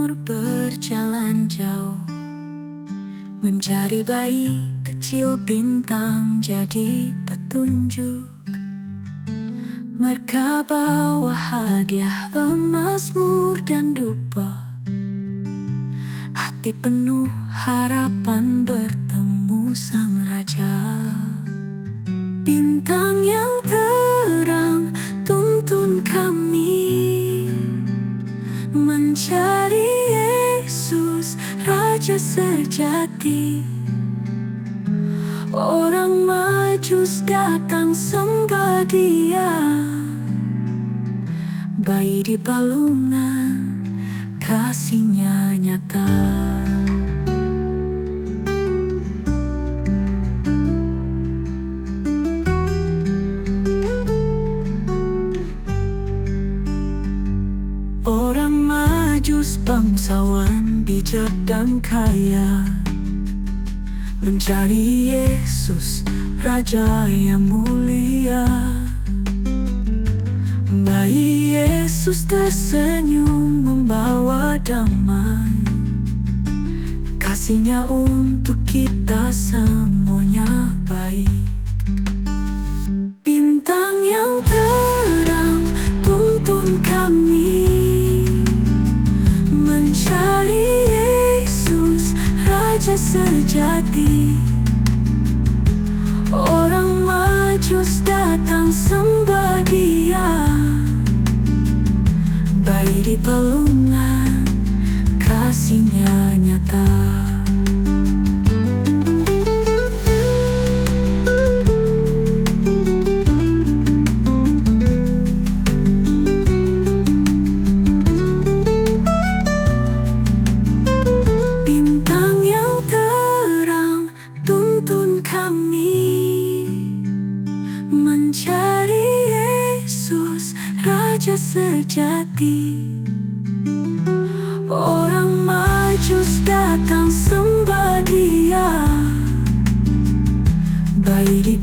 Mazmur berjalan jauh, mencari bayi kecil bintang jadi petunjuk. Mereka bawa hadiah pemazmur dan dupa, hati penuh harapan bertemu Sang Raja. Bintang yang terang tuntun kami mencari Yesus, Raja sejati. Orang Majus datang sembah Dia, bayi di palungan, kasih-Nya nyata. Orang Majus bangsawan bijak dan kaya mencari Yesus, Raja yang mulia. Bayi Yesus tersenyum membawa damai, kasih-Nya untuk kita semuanya baik. Bintang yang terang tuntun kami mencari Yesus, Raja sejati. Orang Majus datang sembah Dia, bayi di palungan, kasih-Nya nyata. Bintang yang terang tuntun kami mencari Yesus, Raja sejati. Orang Majus datang sembah Dia, bayi di